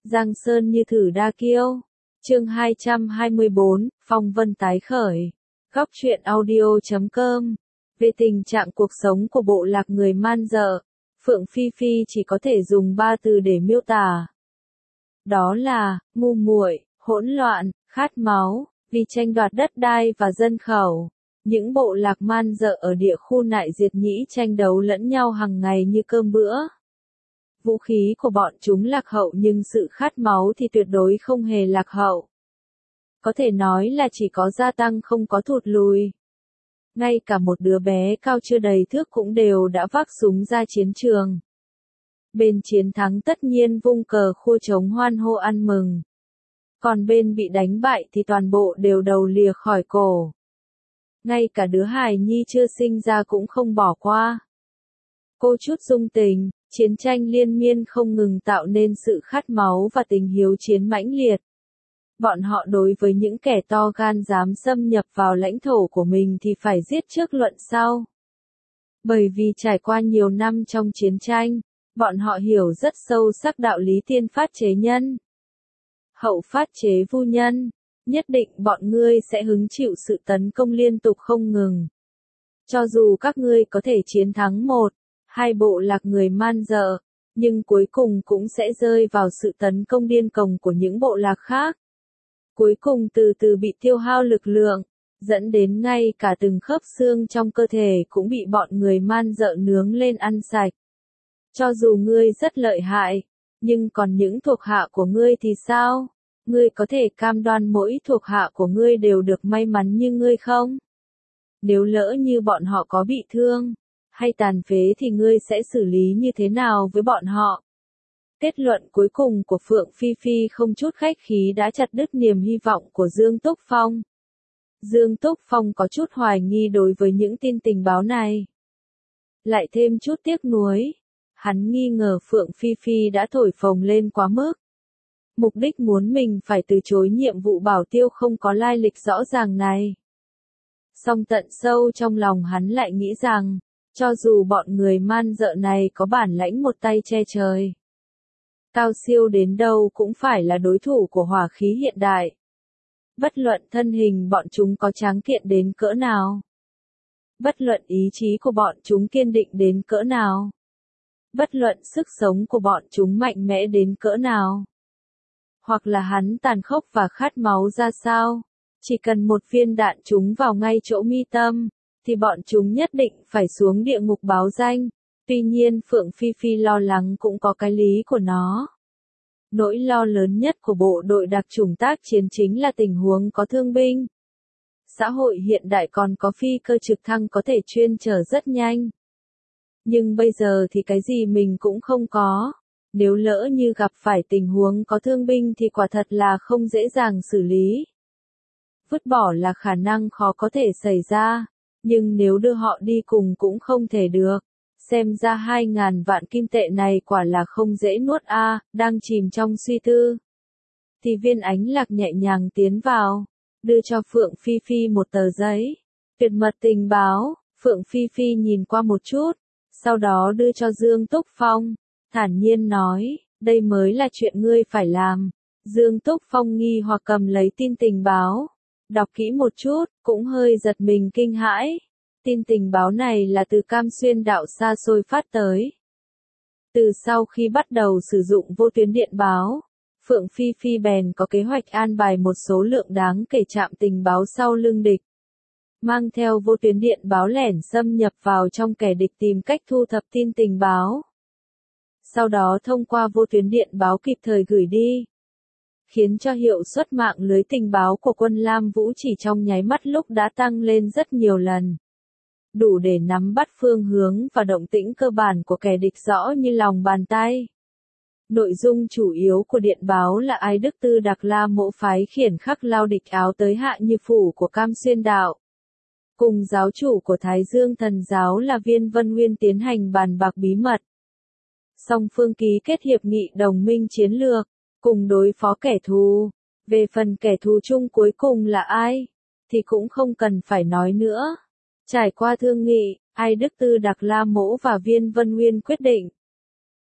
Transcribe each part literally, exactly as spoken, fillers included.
Giang sơn như thử đa kiêu. Chương hai trăm hai mươi bốn, phong vân tái khởi. Góc truyện audio chấm com. Về tình trạng cuộc sống của bộ lạc người Man Dợ, Phượng Phi Phi chỉ có thể dùng ba từ để miêu tả. Đó là ngu muội, hỗn loạn, khát máu, vì tranh đoạt đất đai và dân khẩu. Những bộ lạc Man Dợ ở địa khu Nại Diệt Nhĩ tranh đấu lẫn nhau hàng ngày như cơm bữa. Vũ khí của bọn chúng lạc hậu nhưng sự khát máu thì tuyệt đối không hề lạc hậu. Có thể nói là chỉ có gia tăng không có thụt lùi. Ngay cả một đứa bé cao chưa đầy thước cũng đều đã vác súng ra chiến trường. Bên chiến thắng tất nhiên vung cờ khua trống hoan hô ăn mừng. Còn bên bị đánh bại thì toàn bộ đều đầu lìa khỏi cổ. Ngay cả đứa hài nhi chưa sinh ra cũng không bỏ qua. Cô chút dung tình, chiến tranh liên miên không ngừng tạo nên sự khát máu và tình hiếu chiến mãnh liệt. Bọn họ đối với những kẻ to gan dám xâm nhập vào lãnh thổ của mình thì phải giết trước luận sau. Bởi vì trải qua nhiều năm trong chiến tranh, bọn họ hiểu rất sâu sắc đạo lý tiên phát chế nhân, hậu phát chế vu nhân. Nhất định bọn ngươi sẽ hứng chịu sự tấn công liên tục không ngừng. Cho dù các ngươi có thể chiến thắng một, hai bộ lạc người Man Dợ, nhưng cuối cùng cũng sẽ rơi vào sự tấn công điên cuồng của những bộ lạc khác. Cuối cùng từ từ bị tiêu hao lực lượng, dẫn đến ngay cả từng khớp xương trong cơ thể cũng bị bọn người Man Dợ nướng lên ăn sạch. Cho dù ngươi rất lợi hại, nhưng còn những thuộc hạ của ngươi thì sao? Ngươi có thể cam đoan mỗi thuộc hạ của ngươi đều được may mắn như ngươi không? Nếu lỡ như bọn họ có bị thương hay tàn phế thì ngươi sẽ xử lý như thế nào với bọn họ? Kết luận cuối cùng của Phượng Phi Phi không chút khách khí đã chặt đứt niềm hy vọng của Dương Túc Phong. Dương Túc Phong có chút hoài nghi đối với những tin tình báo này. Lại thêm chút tiếc nuối. Hắn nghi ngờ Phượng Phi Phi đã thổi phồng lên quá mức. Mục đích muốn mình phải từ chối nhiệm vụ bảo tiêu không có lai lịch rõ ràng này. Song tận sâu trong lòng hắn lại nghĩ rằng, cho dù bọn người Man Dợ này có bản lãnh một tay che trời, cao siêu đến đâu cũng phải là đối thủ của hỏa khí hiện đại. Bất luận thân hình bọn chúng có tráng kiện đến cỡ nào. Bất luận ý chí của bọn chúng kiên định đến cỡ nào. Bất luận sức sống của bọn chúng mạnh mẽ đến cỡ nào. Hoặc là hắn tàn khốc và khát máu ra sao. Chỉ cần một viên đạn trúng vào ngay chỗ mi tâm, thì bọn chúng nhất định phải xuống địa ngục báo danh. Tuy nhiên Phượng Phi Phi lo lắng cũng có cái lý của nó. Nỗi lo lớn nhất của bộ đội đặc chủng tác chiến chính là tình huống có thương binh. Xã hội hiện đại còn có phi cơ trực thăng có thể chuyên chở rất nhanh. Nhưng bây giờ thì cái gì mình cũng không có. Nếu lỡ như gặp phải tình huống có thương binh thì quả thật là không dễ dàng xử lý. Vứt bỏ là khả năng khó có thể xảy ra, nhưng nếu đưa họ đi cùng cũng không thể được. Xem ra hai ngàn vạn kim tệ này quả là không dễ nuốt a. À, đang chìm trong suy tư. Thì viên ánh lạc nhẹ nhàng tiến vào, đưa cho Phượng Phi Phi một tờ giấy. Tuyệt mật tình báo. Phượng Phi Phi nhìn qua một chút, sau đó đưa cho Dương Túc Phong, thản nhiên nói, đây mới là chuyện ngươi phải làm. Dương Túc Phong nghi hoặc cầm lấy tin tình báo, đọc kỹ một chút, cũng hơi giật mình kinh hãi. Tin tình báo này là từ Cam Xuyên đạo xa xôi phát tới. Từ sau khi bắt đầu sử dụng vô tuyến điện báo, Phượng Phi Phi bèn có kế hoạch an bài một số lượng đáng kể trạm tình báo sau lưng địch. Mang theo vô tuyến điện báo lẻn xâm nhập vào trong kẻ địch tìm cách thu thập tin tình báo. Sau đó thông qua vô tuyến điện báo kịp thời gửi đi. Khiến cho hiệu suất mạng lưới tình báo của quân Lam Vũ chỉ trong nháy mắt lúc đã tăng lên rất nhiều lần. Đủ để nắm bắt phương hướng và động tĩnh cơ bản của kẻ địch rõ như lòng bàn tay. Nội dung chủ yếu của điện báo là Ái Đức Tư Đặc La Mỗ phái khiển khắc lao địch áo tới Hạ Như Phủ của Cam Xuyên đạo. Cùng giáo chủ của Thái Dương Thần giáo là Viên Vân Nguyên tiến hành bàn bạc bí mật. Song phương ký kết hiệp nghị đồng minh chiến lược, cùng đối phó kẻ thù. Về phần kẻ thù chung cuối cùng là ai, thì cũng không cần phải nói nữa. Trải qua thương nghị, Ái Đức Tư Đặc La Mỗ và Viên Vân Nguyên quyết định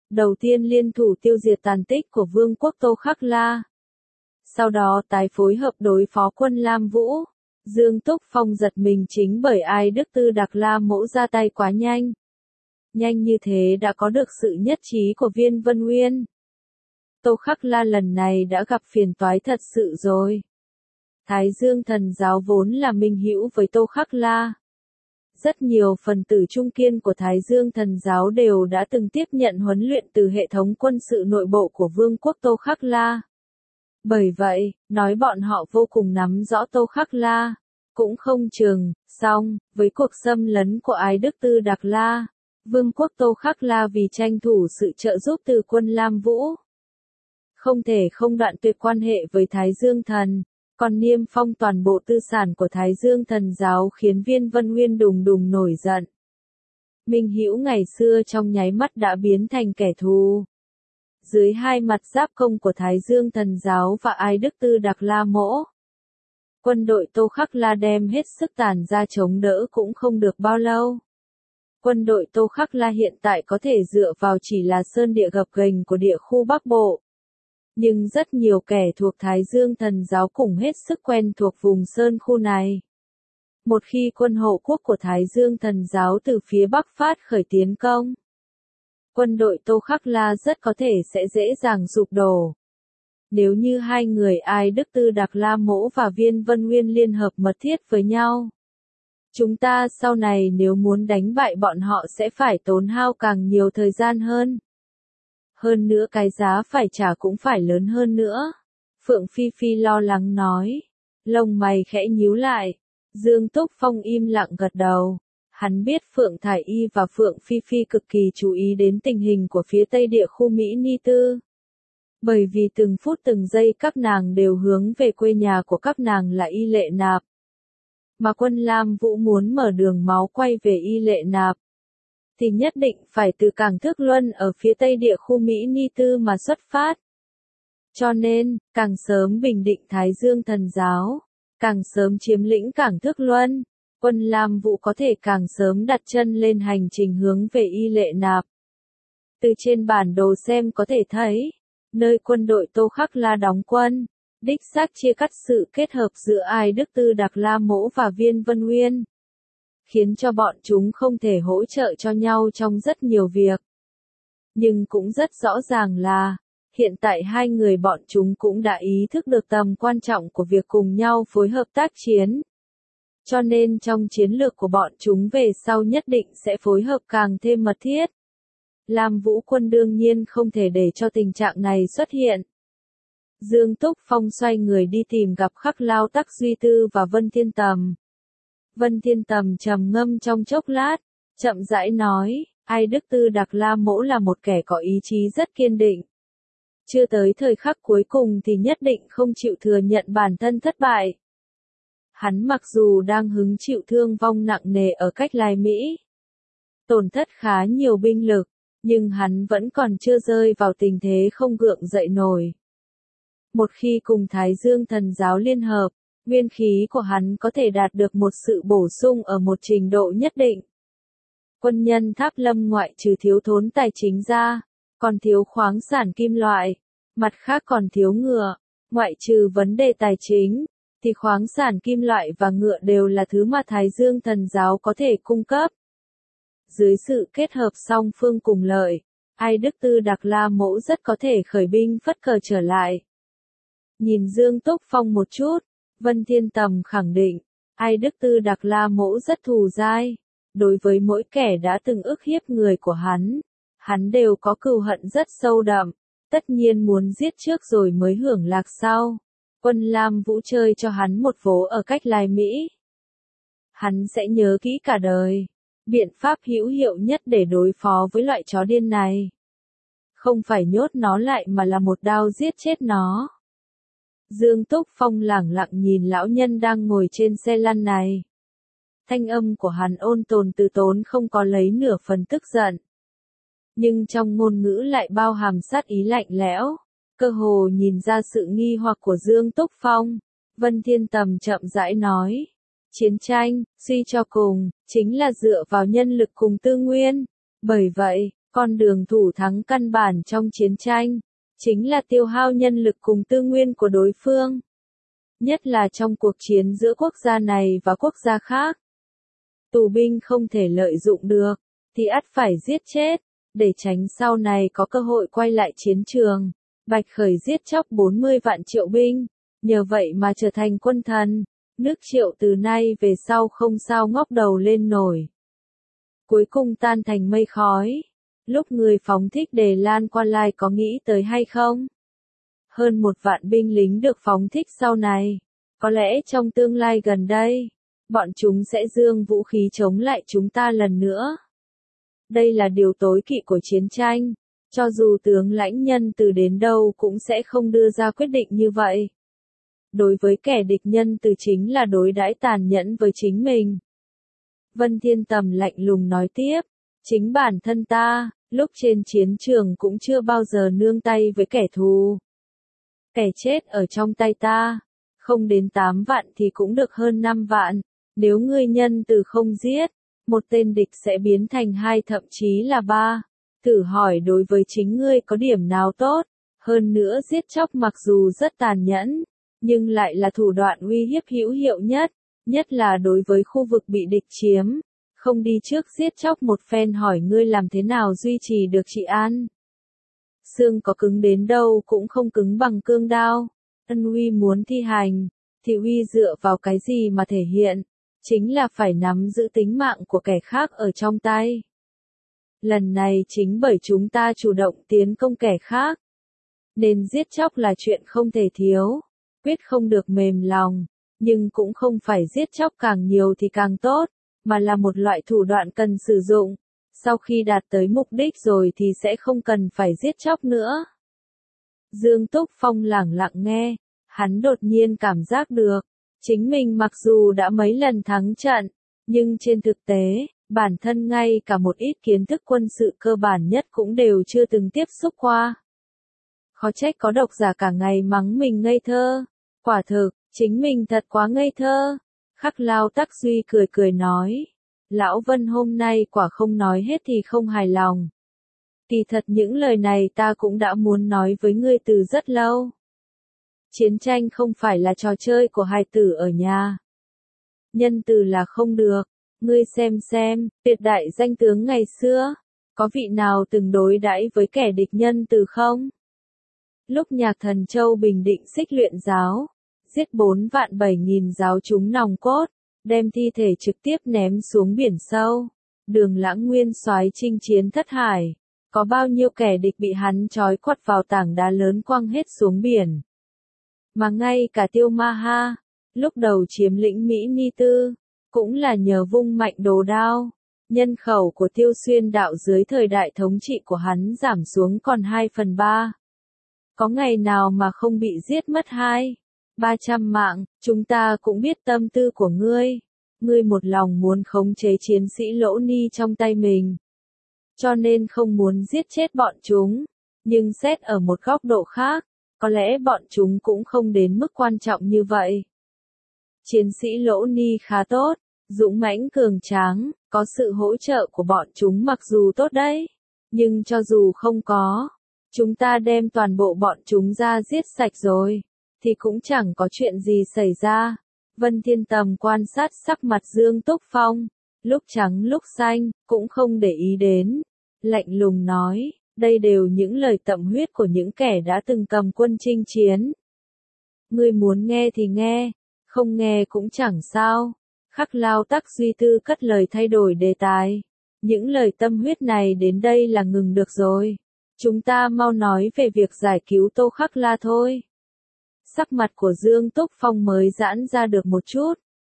đầu tiên liên thủ tiêu diệt tàn tích của vương quốc Tô Khắc La. Sau đó tái phối hợp đối phó quân Lam Vũ. Dương Túc Phong giật mình chính bởi Ai Đức Tư Đặc La Mỗ ra tay quá nhanh. Nhanh như thế đã có được sự nhất trí của Viên Vân Uyên. Tô Khắc La lần này đã gặp phiền toái thật sự rồi. Thái Dương Thần Giáo vốn là minh hữu với Tô Khắc La. Rất nhiều phần tử trung kiên của Thái Dương Thần Giáo đều đã từng tiếp nhận huấn luyện từ hệ thống quân sự nội bộ của Vương quốc Tô Khắc La. Bởi vậy, nói bọn họ vô cùng nắm rõ Tô Khắc La, cũng không chừng. Song, với cuộc xâm lấn của Ái Đức Tư Đặc La, Vương quốc Tô Khắc La vì tranh thủ sự trợ giúp từ quân Lam Vũ, không thể không đoạn tuyệt quan hệ với Thái Dương Thần, còn niêm phong toàn bộ tư sản của Thái Dương Thần Giáo khiến Viên Vân Uyên đùng đùng nổi giận. Minh hữu ngày xưa trong nháy mắt đã biến thành kẻ thù. Dưới hai mặt giáp công của Thái Dương Thần Giáo và Ai Đức Tư Đặc La Mỗ, quân đội Tô Khắc La đem hết sức tàn ra chống đỡ cũng không được bao lâu. Quân đội Tô Khắc La hiện tại có thể dựa vào chỉ là sơn địa gập ghềnh của địa khu Bắc Bộ. Nhưng rất nhiều kẻ thuộc Thái Dương Thần Giáo cũng hết sức quen thuộc vùng sơn khu này. Một khi quân hộ quốc của Thái Dương Thần Giáo từ phía Bắc phát khởi tiến công, quân đội Tô Khắc La rất có thể sẽ dễ dàng sụp đổ. Nếu như hai người Ai Đức Tư Đặc La Mỗ và Viên Vân Uyên liên hợp mật thiết với nhau, chúng ta sau này nếu muốn đánh bại bọn họ sẽ phải tốn hao càng nhiều thời gian hơn. Hơn nữa cái giá phải trả cũng phải lớn hơn nữa. Phượng Phi Phi lo lắng nói. Lông mày khẽ nhíu lại. Dương Túc Phong im lặng gật đầu. Hắn biết Phượng Thải Y và Phượng Phi Phi cực kỳ chú ý đến tình hình của phía tây địa khu Mỹ Ni Tư. Bởi vì từng phút từng giây các nàng đều hướng về quê nhà của các nàng là Y Lệ Nạp. Mà quân Lam Vũ muốn mở đường máu quay về Y Lệ Nạp, thì nhất định phải từ cảng Thước Luân ở phía tây địa khu Mỹ Ni Tư mà xuất phát. Cho nên, càng sớm bình định Thái Dương Thần Giáo, càng sớm chiếm lĩnh cảng Thước Luân, quân Lam Vũ có thể càng sớm đặt chân lên hành trình hướng về Y Lệ Nạp. Từ trên bản đồ xem có thể thấy, nơi quân đội Tô Khắc La đóng quân, đích xác chia cắt sự kết hợp giữa Ai Đức Tư Đặc La Mỗ và Viên Vân Uyên, khiến cho bọn chúng không thể hỗ trợ cho nhau trong rất nhiều việc. Nhưng cũng rất rõ ràng là, hiện tại hai người bọn chúng cũng đã ý thức được tầm quan trọng của việc cùng nhau phối hợp tác chiến. Cho nên trong chiến lược của bọn chúng về sau nhất định sẽ phối hợp càng thêm mật thiết. Lam Vũ quân đương nhiên không thể để cho tình trạng này xuất hiện. Dương Túc Phong xoay người đi tìm gặp Khắc Lao Tắc Duy Tư và Vân Thiên Tầm. Vân Thiên Tầm trầm ngâm trong chốc lát, chậm rãi nói, Ai Đức Tư Đặc La Mỗ là một kẻ có ý chí rất kiên định. Chưa tới thời khắc cuối cùng thì nhất định không chịu thừa nhận bản thân thất bại. Hắn mặc dù đang hứng chịu thương vong nặng nề ở cách Lai Mỹ, tổn thất khá nhiều binh lực, nhưng hắn vẫn còn chưa rơi vào tình thế không gượng dậy nổi. Một khi cùng Thái Dương Thần Giáo liên hợp, nguyên khí của hắn có thể đạt được một sự bổ sung ở một trình độ nhất định. Quân nhân Tháp Lâm ngoại trừ thiếu thốn tài chính ra, còn thiếu khoáng sản kim loại, mặt khác còn thiếu ngựa. Ngoại trừ vấn đề tài chính, thì khoáng sản kim loại và ngựa đều là thứ mà Thái Dương Thần Giáo có thể cung cấp. Dưới sự kết hợp song phương cùng lợi, Ai Đức Tư Đặc La Mỗ rất có thể khởi binh phất cờ trở lại. Nhìn Dương Túc Phong một chút, Vân Thiên Tầm khẳng định, Ai Đức Tư Đặc La Mỗ rất thù dai. Đối với mỗi kẻ đã từng ức hiếp người của hắn, hắn đều có cừu hận rất sâu đậm, tất nhiên muốn giết trước rồi mới hưởng lạc sau. Quân Lam Vũ chơi cho hắn một vố ở cách Lai Mỹ, hắn sẽ nhớ kỹ cả đời. Biện pháp hữu hiệu nhất để đối phó với loại chó điên này, không phải nhốt nó lại mà là một đao giết chết nó. Dương Túc Phong lẳng lặng nhìn lão nhân đang ngồi trên xe lăn này. Thanh âm của hắn ôn tồn từ tốn không có lấy nửa phần tức giận. Nhưng trong ngôn ngữ lại bao hàm sát ý lạnh lẽo, cơ hồ nhìn ra sự nghi hoặc của Dương Túc Phong. Vân Thiên Tầm chậm rãi nói, chiến tranh, suy cho cùng, chính là dựa vào nhân lực cùng tư nguyên. Bởi vậy, Con đường thủ thắng căn bản trong chiến tranh, chính là tiêu hao nhân lực cùng tư nguyên của đối phương. Nhất là trong cuộc chiến giữa quốc gia này và quốc gia khác. Tù binh không thể lợi dụng được, thì ắt phải giết chết, để tránh sau này có cơ hội quay lại chiến trường. Bạch Khởi giết chóc bốn mươi vạn Triệu binh, nhờ vậy mà trở thành quân thần, nước Triệu từ nay về sau không sao ngóc đầu lên nổi. Cuối cùng tan thành mây khói, lúc người phóng thích đề lan quan lai có nghĩ tới hay không? Hơn một vạn binh lính được phóng thích sau này, có lẽ trong tương lai gần đây, bọn chúng sẽ giương vũ khí chống lại chúng ta lần nữa. Đây là điều tối kỵ của chiến tranh, cho dù tướng lãnh nhân từ đến đâu cũng sẽ không đưa ra quyết định như vậy. Đối với kẻ địch nhân từ chính là đối đãi tàn nhẫn với chính mình. Vân Thiên Tầm lạnh lùng nói tiếp, chính bản thân ta, lúc trên chiến trường cũng chưa bao giờ nương tay với kẻ thù. Kẻ chết ở trong tay ta, không đến tám vạn thì cũng được hơn năm vạn, nếu ngươi nhân từ không giết, một tên địch sẽ biến thành hai thậm chí là ba. Thử hỏi đối với chính ngươi có điểm nào tốt, hơn nữa giết chóc mặc dù rất tàn nhẫn, nhưng lại là thủ đoạn uy hiếp hữu hiệu nhất, nhất là đối với khu vực bị địch chiếm. Không đi trước giết chóc một phen hỏi ngươi làm thế nào duy trì được trị an. Xương có cứng đến đâu cũng không cứng bằng cương đao. Ân uy muốn thi hành, thì uy dựa vào cái gì mà thể hiện, chính là phải nắm giữ tính mạng của kẻ khác ở trong tay. Lần này chính bởi chúng ta chủ động tiến công kẻ khác, nên giết chóc là chuyện không thể thiếu, quyết không được mềm lòng, nhưng cũng không phải giết chóc càng nhiều thì càng tốt, mà là một loại thủ đoạn cần sử dụng, sau khi đạt tới mục đích rồi thì sẽ không cần phải giết chóc nữa. Dương Túc Phong lẳng lặng nghe, hắn đột nhiên cảm giác được, chính mình mặc dù đã mấy lần thắng trận, nhưng trên thực tế, bản thân ngay cả một ít kiến thức quân sự cơ bản nhất cũng đều chưa từng tiếp xúc qua. Khó trách có độc giả cả ngày mắng mình ngây thơ. Quả thực, chính mình thật quá ngây thơ. Khắc Lao Tắc Duy cười cười nói. Lão Vân hôm nay quả không nói hết thì không hài lòng. Kỳ thật những lời này ta cũng đã muốn nói với ngươi từ rất lâu. Chiến tranh không phải là trò chơi của hài tử ở nhà. Nhân từ là không được. Ngươi xem xem, tuyệt đại danh tướng ngày xưa, có vị nào từng đối đãi với kẻ địch nhân từ không? Lúc Nhạc Thần Châu bình định xích luyện giáo, giết bốn vạn bảy nghìn giáo chúng nòng cốt, đem thi thể trực tiếp ném xuống biển sâu. Đường Lãng Nguyên soái chinh chiến thất hải, có bao nhiêu kẻ địch bị hắn trói quặt vào tảng đá lớn quăng hết xuống biển. Mà ngay cả Tiêu Ma Ha, lúc đầu chiếm lĩnh Mỹ Ni Tư, cũng là nhờ vung mạnh đồ đao. Nhân khẩu của Tiêu Xuyên đạo dưới thời đại thống trị của hắn giảm xuống còn hai phần ba. Có ngày nào mà không bị giết mất hai, ba trăm mạng, chúng ta cũng biết tâm tư của ngươi. Ngươi một lòng muốn khống chế chiến sĩ Lỗ Ni trong tay mình. Cho nên không muốn giết chết bọn chúng. Nhưng xét ở một góc độ khác, có lẽ bọn chúng cũng không đến mức quan trọng như vậy. Chiến sĩ Lỗ Ni khá tốt, dũng mãnh cường tráng, có sự hỗ trợ của bọn chúng mặc dù tốt đấy. Nhưng cho dù không có, chúng ta đem toàn bộ bọn chúng ra giết sạch rồi, thì cũng chẳng có chuyện gì xảy ra. Vân Thiên Tầm quan sát sắc mặt Dương Túc Phong, lúc trắng lúc xanh, cũng không để ý đến. Lạnh lùng nói, đây đều những lời tậm huyết của những kẻ đã từng cầm quân chinh chiến. Ngươi muốn nghe thì nghe, không nghe cũng chẳng sao. Khắc Lao Tắc Duy Tư cất lời thay đổi đề tài. Những lời tâm huyết này đến đây là ngừng được rồi. Chúng ta mau nói về việc giải cứu Tô Khắc La thôi. Sắc mặt của Dương Túc Phong mới giãn ra được một chút.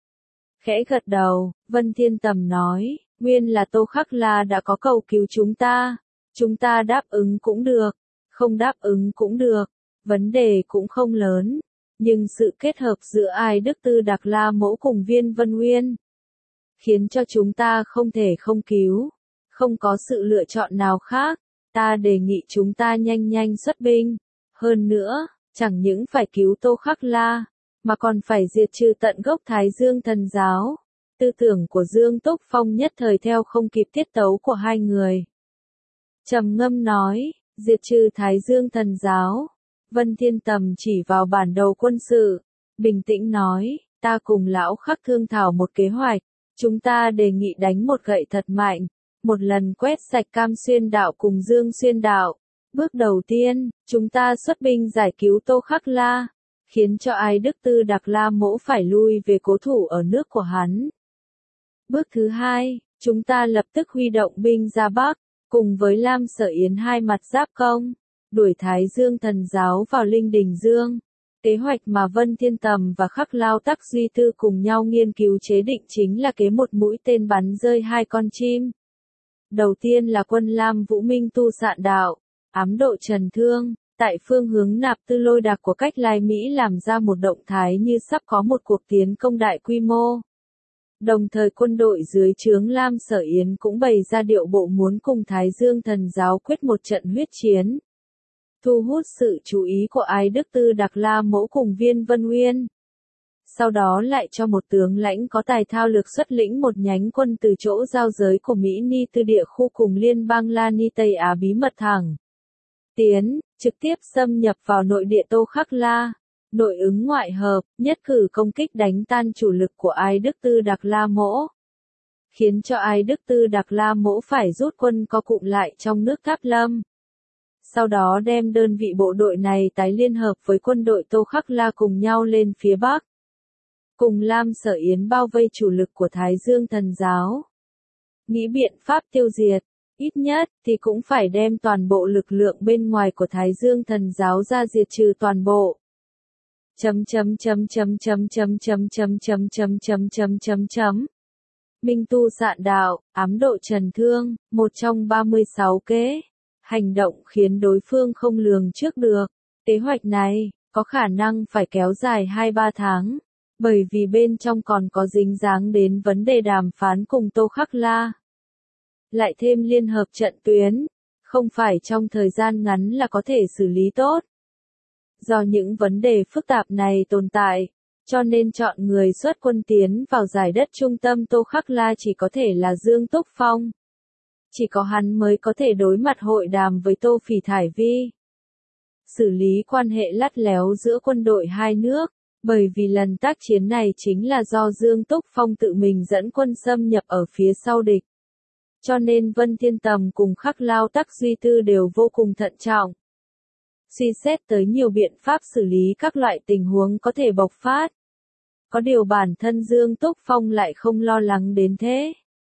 Khẽ gật đầu, Vân Thiên Tầm nói, nguyên là Tô Khắc La đã có cầu cứu chúng ta. Chúng ta đáp ứng cũng được, không đáp ứng cũng được, vấn đề cũng không lớn. Nhưng sự kết hợp giữa Ai Đức Tư Đặc La Mẫu cùng Viên Vân Nguyên, khiến cho chúng ta không thể không cứu. Không có sự lựa chọn nào khác, ta đề nghị chúng ta nhanh nhanh xuất binh. Hơn nữa, chẳng những phải cứu Tô Khắc La, mà còn phải diệt trừ tận gốc Thái Dương Thần Giáo. Tư tưởng của Dương Túc Phong nhất thời theo không kịp tiết tấu của hai người. trầm ngâm nói, diệt trừ Thái Dương thần giáo. Vân Thiên Tầm chỉ vào bản đồ quân sự, bình tĩnh nói, ta cùng lão Khắc thương thảo một kế hoạch, chúng ta đề nghị đánh một gậy thật mạnh, một lần quét sạch Cam Xuyên đạo cùng Dương Xuyên đạo. Bước đầu tiên, chúng ta xuất binh giải cứu Tô Khắc La, khiến cho Ái Đức Tư Đặc La Mỗ phải lui về cố thủ ở nước của hắn. Bước thứ hai, chúng ta lập tức huy động binh ra Bắc, cùng với Lam Sở Yến hai mặt giáp công, đuổi Thái Dương thần giáo vào Linh Đình Dương. Kế hoạch mà Vân Thiên Tầm và Khắc Lao Tắc Duy Tư cùng nhau nghiên cứu chế định chính là kế một mũi tên bắn rơi hai con chim. Đầu tiên là quân Lam Vũ Minh tu sạn đạo, ám độ Trần Thương, tại phương hướng Nạp Tư Lôi Đạc của cách Lai Mỹ làm ra một động thái như sắp có một cuộc tiến công đại quy mô. Đồng thời quân đội dưới trướng Lam Sở Yến cũng bày ra điệu bộ muốn cùng Thái Dương thần giáo quyết một trận huyết chiến, thu hút sự chú ý của Ái Đức Tư Đặc La Mỗ cùng Viên Vân Uyên. Sau đó lại cho một tướng lãnh có tài thao lược xuất lĩnh một nhánh quân từ chỗ giao giới của Mỹ Ni Tư địa khu cùng liên bang La Ni Tây Á bí mật thẳng tiến, trực tiếp xâm nhập vào nội địa Tô Khắc La, nội ứng ngoại hợp, nhất cử công kích đánh tan chủ lực của Ái Đức Tư Đặc La Mỗ, khiến cho Ái Đức Tư Đặc La Mỗ phải rút quân co cụm lại trong nước Tháp Lâm. Sau đó đem đơn vị bộ đội này tái liên hợp với quân đội Tô Khắc La cùng nhau lên phía Bắc, cùng Lam Sở Yến bao vây chủ lực của Thái Dương thần giáo. Nghĩ biện pháp tiêu diệt, ít nhất thì cũng phải đem toàn bộ lực lượng bên ngoài của Thái Dương thần giáo ra diệt trừ toàn bộ. Chấm chấm chấm chấm chấm chấm chấm chấm chấm chấm chấm chấm chấm chấm. Minh tu sạn đạo, ám độ Trần Thương, một trong ba mươi sáu kế hành động khiến đối phương không lường trước được. Kế hoạch này có khả năng phải kéo dài hai ba tháng, bởi vì bên trong còn có dính dáng đến vấn đề đàm phán cùng Tô Khắc La. Lại thêm liên hợp trận tuyến, không phải trong thời gian ngắn là có thể xử lý tốt. Do những vấn đề phức tạp này tồn tại, cho nên chọn người xuất quân tiến vào giải đất trung tâm Tô Khắc La chỉ có thể là Dương Túc Phong. Chỉ có hắn mới có thể đối mặt hội đàm với Tô Phỉ Thải Vi, xử lý quan hệ lắt léo giữa quân đội hai nước, bởi vì lần tác chiến này chính là do Dương Túc Phong tự mình dẫn quân xâm nhập ở phía sau địch. Cho nên Vân Thiên Tầm cùng Khắc Lao Tắc Duy Tư đều vô cùng thận trọng, suy xét tới nhiều biện pháp xử lý các loại tình huống có thể bộc phát. Có điều bản thân Dương Túc Phong lại không lo lắng đến thế.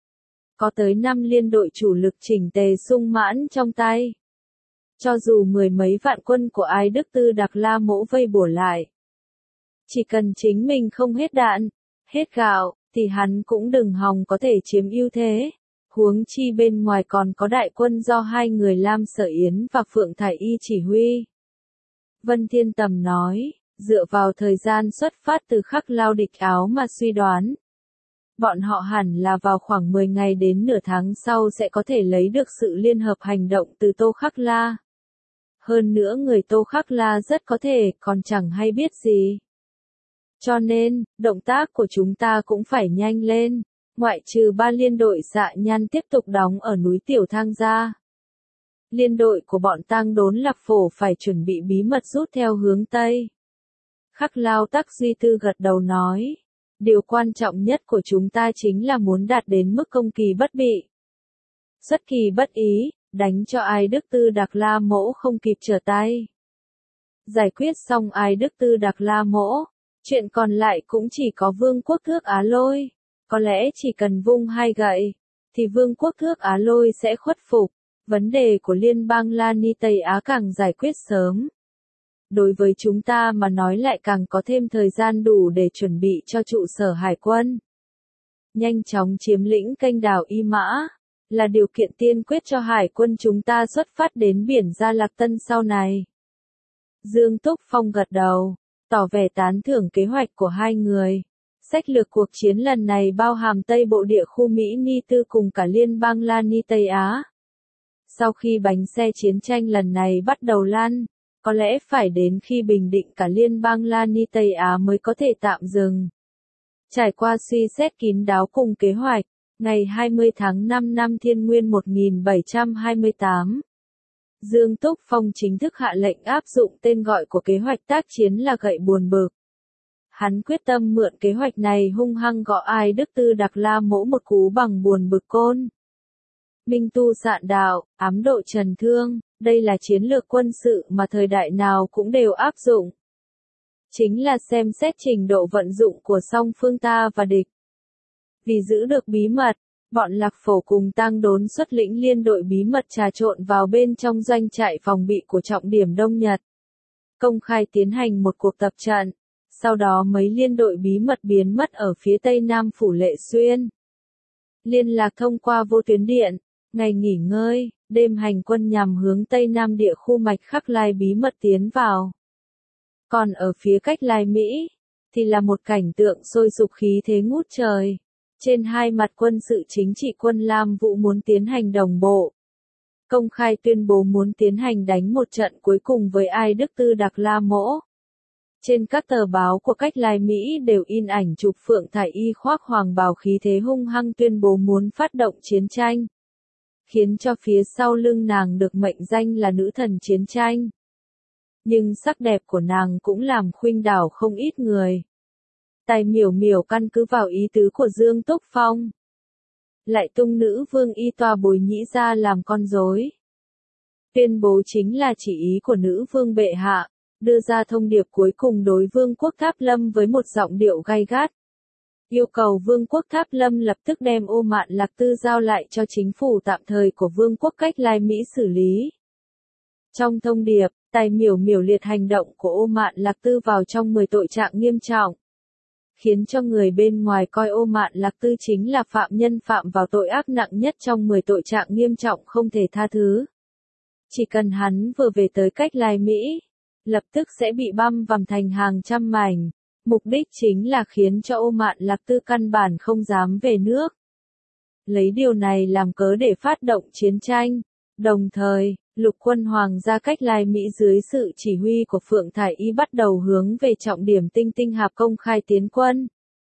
Có tới năm liên đội chủ lực chỉnh tề sung mãn trong tay. Cho dù mười mấy vạn quân của Ái Đức Tư Đặc La Mỗ vây bổ lại, chỉ cần chính mình không hết đạn, hết gạo, thì hắn cũng đừng hòng có thể chiếm ưu thế. Huống chi bên ngoài còn có đại quân do hai người Lam Sở Yến và Phượng Thải Y chỉ huy. Vân Thiên Tầm nói, dựa vào thời gian xuất phát từ Khắc Lao địch Áo mà suy đoán, bọn họ hẳn là vào khoảng mười ngày đến nửa tháng sau sẽ có thể lấy được sự liên hợp hành động từ Tô Khắc La. Hơn nữa người Tô Khắc La rất có thể còn chẳng hay biết gì. Cho nên, động tác của chúng ta cũng phải nhanh lên, ngoại trừ ba liên đội Dạ Nhan tiếp tục đóng ở núi Tiểu Thang ra. Liên đội của bọn Tang Đốn Lạc Phổ phải chuẩn bị bí mật rút theo hướng Tây. Khắc Lao Tắc Duy Tư gật đầu nói, điều quan trọng nhất của chúng ta chính là muốn đạt đến mức công kỳ bất bị, xuất kỳ bất ý, đánh cho Ái Đức Tư Đặc La Mỗ không kịp trở tay. Giải quyết xong Ái Đức Tư Đặc La Mỗ, chuyện còn lại cũng chỉ có Vương quốc Thước Á Lôi. Có lẽ chỉ cần vung hai gậy, thì Vương quốc Thước Á Lôi sẽ khuất phục. Vấn đề của liên bang La Ni Tây Á càng giải quyết sớm, đối với chúng ta mà nói lại càng có thêm thời gian đủ để chuẩn bị cho trụ sở hải quân. Nhanh chóng chiếm lĩnh kênh đảo Y Mã, là điều kiện tiên quyết cho hải quân chúng ta xuất phát đến biển Gia Lạc Tân sau này. Dương Túc Phong gật đầu, tỏ vẻ tán thưởng kế hoạch của hai người. Sách lược cuộc chiến lần này bao hàm Tây Bộ địa khu Mỹ Ni Tư cùng cả liên bang La Ni Tây Á. Sau khi bánh xe chiến tranh lần này bắt đầu lăn, có lẽ phải đến khi bình định cả liên bang La Ni Tây Á mới có thể tạm dừng. Trải qua suy xét kín đáo cùng kế hoạch, Ngày hai mươi tháng năm năm Thiên Nguyên một nghìn bảy trăm hai mươi tám, Dương Túc Phong chính thức hạ lệnh áp dụng tên gọi của kế hoạch tác chiến là gậy buồn bực. Hắn quyết tâm mượn kế hoạch này hung hăng gõ Ai Đức Tư Đặc La Mỗ một cú bằng buồn bực côn. Minh tu sạn đạo, ám độ trần thương, đây là chiến lược quân sự mà thời đại nào cũng đều áp dụng. Chính là xem xét trình độ vận dụng của song phương ta và địch. Vì giữ được bí mật, bọn Lạc Phổ cùng Tăng Đốn xuất lĩnh liên đội bí mật trà trộn vào bên trong doanh trại phòng bị của trọng điểm Đông Nhật. Công khai tiến hành một cuộc tập trận, sau đó mấy liên đội bí mật biến mất ở phía tây nam phủ Lệ Xuyên. Liên lạc thông qua vô tuyến điện, ngày nghỉ ngơi, đêm hành quân nhằm hướng tây nam địa khu mạch Khắc Lai bí mật tiến vào. Còn ở phía cách Lai Mỹ, thì là một cảnh tượng sôi sục khí thế ngút trời. Trên hai mặt quân sự chính trị quân Lam Vũ muốn tiến hành đồng bộ. Công khai tuyên bố muốn tiến hành đánh một trận cuối cùng với Ai Đức Tư Đặc La Mỗ. Trên các tờ báo của cách Lai Mỹ đều in ảnh chụp Phượng Thải Y khoác hoàng bào khí thế hung hăng tuyên bố muốn phát động chiến tranh. Khiến cho phía sau lưng nàng được mệnh danh là nữ thần chiến tranh. Nhưng sắc đẹp của nàng cũng làm khuynh đảo không ít người. Tài miểu miểu căn cứ vào ý tứ của Dương Túc Phong. Lại tung nữ vương y tòa Bồi Nhĩ ra làm con rối. Tuyên bố chính là chỉ ý của nữ vương bệ hạ, đưa ra thông điệp cuối cùng đối vương quốc Tháp Lâm với một giọng điệu gay gắt. Yêu cầu vương quốc Tháp Lâm lập tức đem Ô Mạn Lạc Tư giao lại cho chính phủ tạm thời của vương quốc cách Lai Mỹ xử lý. Trong thông điệp, Tài miểu miểu liệt hành động của Ô Mạn Lạc Tư vào trong mười tội trạng nghiêm trọng. Khiến cho người bên ngoài coi Ô Mạn Lạc Tư chính là phạm nhân phạm vào tội ác nặng nhất trong mười tội trạng nghiêm trọng không thể tha thứ. Chỉ cần hắn vừa về tới cách Lai Mỹ, lập tức sẽ bị băm vằm thành hàng trăm mảnh. Mục đích chính là khiến cho Ô Mạn Lạc Tư căn bản không dám về nước. Lấy điều này làm cớ để phát động chiến tranh. Đồng thời, lục quân hoàng gia cách Lai Mỹ dưới sự chỉ huy của Phượng Thải Y bắt đầu hướng về trọng điểm Tinh Tinh Hạp công khai tiến quân.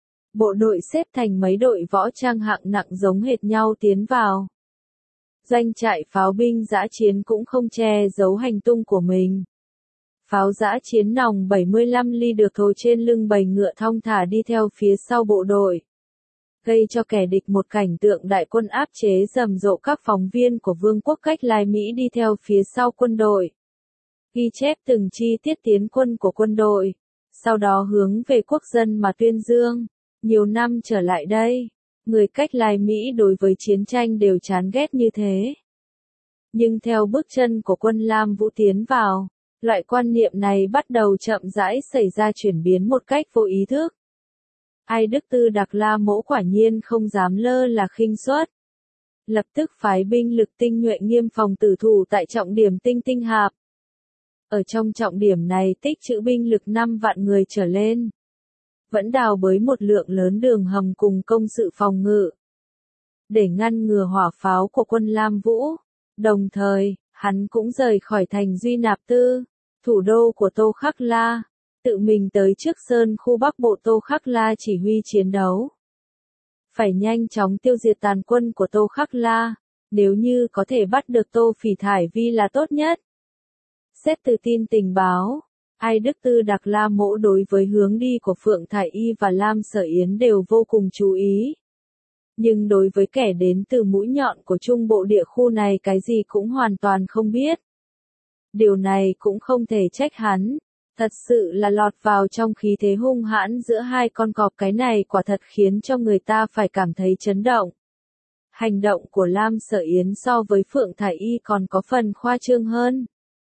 Bộ đội xếp thành mấy đội võ trang hạng nặng giống hệt nhau tiến vào. Doanh trại pháo binh dã chiến cũng không che giấu hành tung của mình. Pháo dã chiến nòng bảy mươi lăm ly được thồ trên lưng bầy ngựa thong thả đi theo phía sau bộ đội. Gây cho kẻ địch một cảnh tượng đại quân áp chế rầm rộ các phóng viên của vương quốc cách Lai Mỹ đi theo phía sau quân đội. Ghi chép từng chi tiết tiến quân của quân đội, sau đó hướng về quốc dân mà tuyên dương. Nhiều năm trở lại đây, người cách Lai Mỹ đối với chiến tranh đều chán ghét như thế. Nhưng theo bước chân của quân Lam Vũ tiến vào, loại quan niệm này bắt đầu chậm rãi xảy ra chuyển biến một cách vô ý thức. Ai Đức Tư Đặc La Mỗ quả nhiên không dám lơ là khinh suất. Lập tức phái binh lực tinh nhuệ nghiêm phòng tử thủ tại trọng điểm Tinh Tinh Hạp. Ở trong trọng điểm này tích trữ binh lực năm vạn người trở lên. Vẫn đào bới một lượng lớn đường hầm cùng công sự phòng ngự. Để ngăn ngừa hỏa pháo của quân Lam Vũ. Đồng thời, hắn cũng rời khỏi thành Duy Nạp Tư, thủ đô của Tô Khắc La. Tự mình tới trước sơn khu Bắc Bộ Tô Khắc La chỉ huy chiến đấu. Phải nhanh chóng tiêu diệt tàn quân của Tô Khắc La, nếu như có thể bắt được Tô Phỉ Thải Vi là tốt nhất. Xét từ tin tình báo, Ai Đức Tư Đặc La Mỗ đối với hướng đi của Phượng Thải Y và Lam Sở Yến đều vô cùng chú ý. Nhưng đối với kẻ đến từ mũi nhọn của trung bộ địa khu này cái gì cũng hoàn toàn không biết. Điều này cũng không thể trách hắn. Thật sự là lọt vào trong khí thế hung hãn giữa hai con cọp, cái này quả thật khiến cho người ta phải cảm thấy chấn động. Hành động của Lam Sở Yến so với Phượng Thải Y còn có phần khoa trương hơn.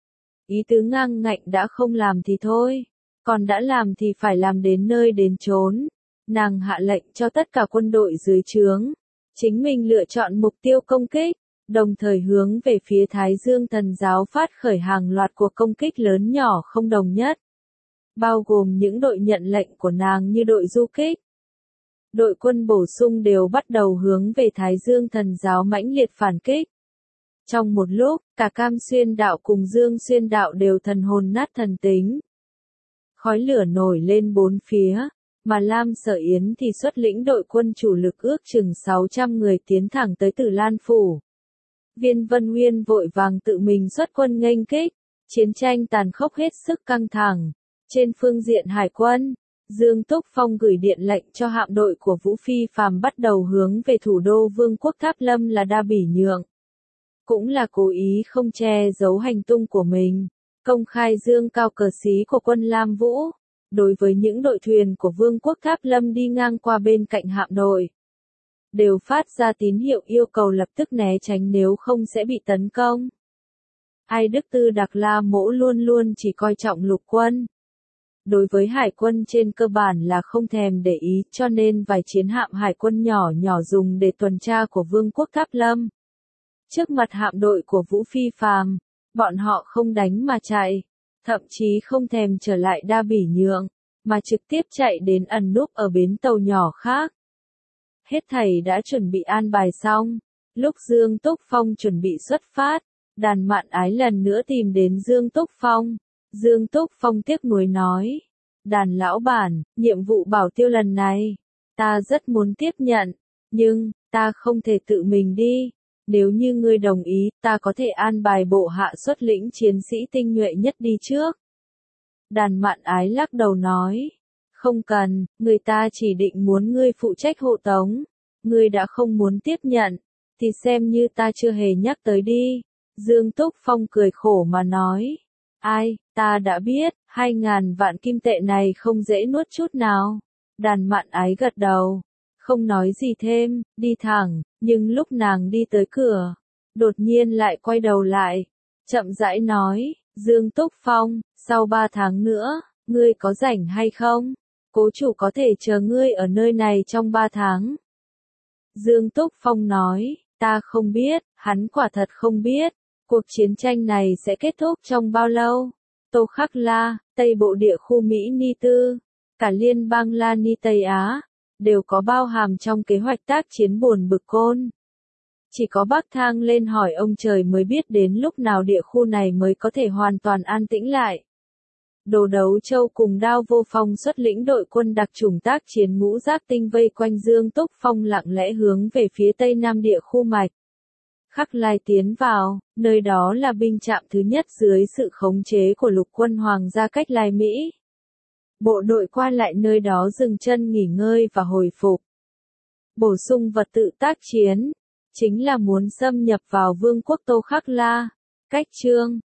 Ý tứ ngang ngạnh đã không làm thì thôi, còn đã làm thì phải làm đến nơi đến chốn. Nàng hạ lệnh cho tất cả quân đội dưới trướng, chính mình lựa chọn mục tiêu công kích, đồng thời hướng về phía Thái Dương Thần giáo phát khởi hàng loạt cuộc công kích lớn nhỏ không đồng nhất. Bao gồm những đội nhận lệnh của nàng như đội du kích. Đội quân bổ sung đều bắt đầu hướng về Thái Dương Thần giáo mãnh liệt phản kích. Trong một lúc, cả Cam Xuyên đạo cùng Dương Xuyên đạo đều thần hồn nát thần tính. Khói lửa nổi lên bốn phía, mà Lam Sở Yến thì xuất lĩnh đội quân chủ lực ước chừng sáu trăm người tiến thẳng tới Tử Lan Phủ. Viên Vân Huyên vội vàng tự mình xuất quân nghênh kích, chiến tranh tàn khốc hết sức căng thẳng. Trên phương diện hải quân, Dương Túc Phong gửi điện lệnh cho hạm đội của Vũ Phi Phàm bắt đầu hướng về thủ đô Vương quốc Tháp Lâm là Đa Bỉ Nhượng. Cũng là cố ý không che giấu hành tung của mình, công khai dương cao cờ xí của quân Lam Vũ. Đối với những đội thuyền của Vương quốc Tháp Lâm đi ngang qua bên cạnh hạm đội, đều phát ra tín hiệu yêu cầu lập tức né tránh nếu không sẽ bị tấn công. Ai Đức Tư Đặc La Mỗ luôn luôn chỉ coi trọng lục quân. Đối với hải quân trên cơ bản là không thèm để ý, cho nên vài chiến hạm hải quân nhỏ nhỏ dùng để tuần tra của Vương quốc Tháp Lâm. Trước mặt hạm đội của Vũ Phi Phàm, bọn họ không đánh mà chạy, thậm chí không thèm trở lại Đa Bỉ Nhượng, mà trực tiếp chạy đến ẩn núp ở bến tàu nhỏ khác. Hết thảy đã chuẩn bị an bài xong, lúc Dương Túc Phong chuẩn bị xuất phát, Đàn Mạn Ái lần nữa tìm đến Dương Túc Phong. Dương Túc Phong tiếc nuối nói, Đàn lão bản, nhiệm vụ bảo tiêu lần này, ta rất muốn tiếp nhận, nhưng, ta không thể tự mình đi. Nếu như ngươi đồng ý, ta có thể an bài bộ hạ xuất lĩnh chiến sĩ tinh nhuệ nhất đi trước. Đàn Mạn Ái lắc đầu nói, không cần, người ta chỉ định muốn ngươi phụ trách hộ tống. Ngươi đã không muốn tiếp nhận, thì xem như ta chưa hề nhắc tới đi. Dương Túc Phong cười khổ mà nói, ai, ta đã biết, hai ngàn vạn kim tệ này không dễ nuốt chút nào. Đàn Mạn Ái gật đầu, không nói gì thêm, đi thẳng, nhưng lúc nàng đi tới cửa, đột nhiên lại quay đầu lại, chậm rãi nói, Dương Túc Phong, sau ba tháng nữa, ngươi có rảnh hay không? Cố chủ có thể chờ ngươi ở nơi này trong ba tháng. Dương Túc Phong nói, ta không biết, hắn quả thật không biết, cuộc chiến tranh này sẽ kết thúc trong bao lâu. Tô Khắc La, Tây Bộ Địa khu Mỹ Ni Tư, cả liên bang La Ni Tây Á, đều có bao hàm trong kế hoạch tác chiến buồn bực côn. Chỉ có Bắc Thang lên hỏi ông trời mới biết đến lúc nào địa khu này mới có thể hoàn toàn an tĩnh lại. Đồ Đấu Châu cùng Đao Vô Phong xuất lĩnh đội quân đặc chủng tác chiến ngũ giáp tinh vây quanh Dương Túc Phong lặng lẽ hướng về phía tây nam địa khu mạch. Khắc Lai tiến vào, nơi đó là binh trạm thứ nhất dưới sự khống chế của lục quân Hoàng gia Cách Lai Mỹ. Bộ đội qua lại nơi đó dừng chân nghỉ ngơi và hồi phục. Bổ sung vật tự tác chiến, chính là muốn xâm nhập vào vương quốc Tô Khắc La. Cách chương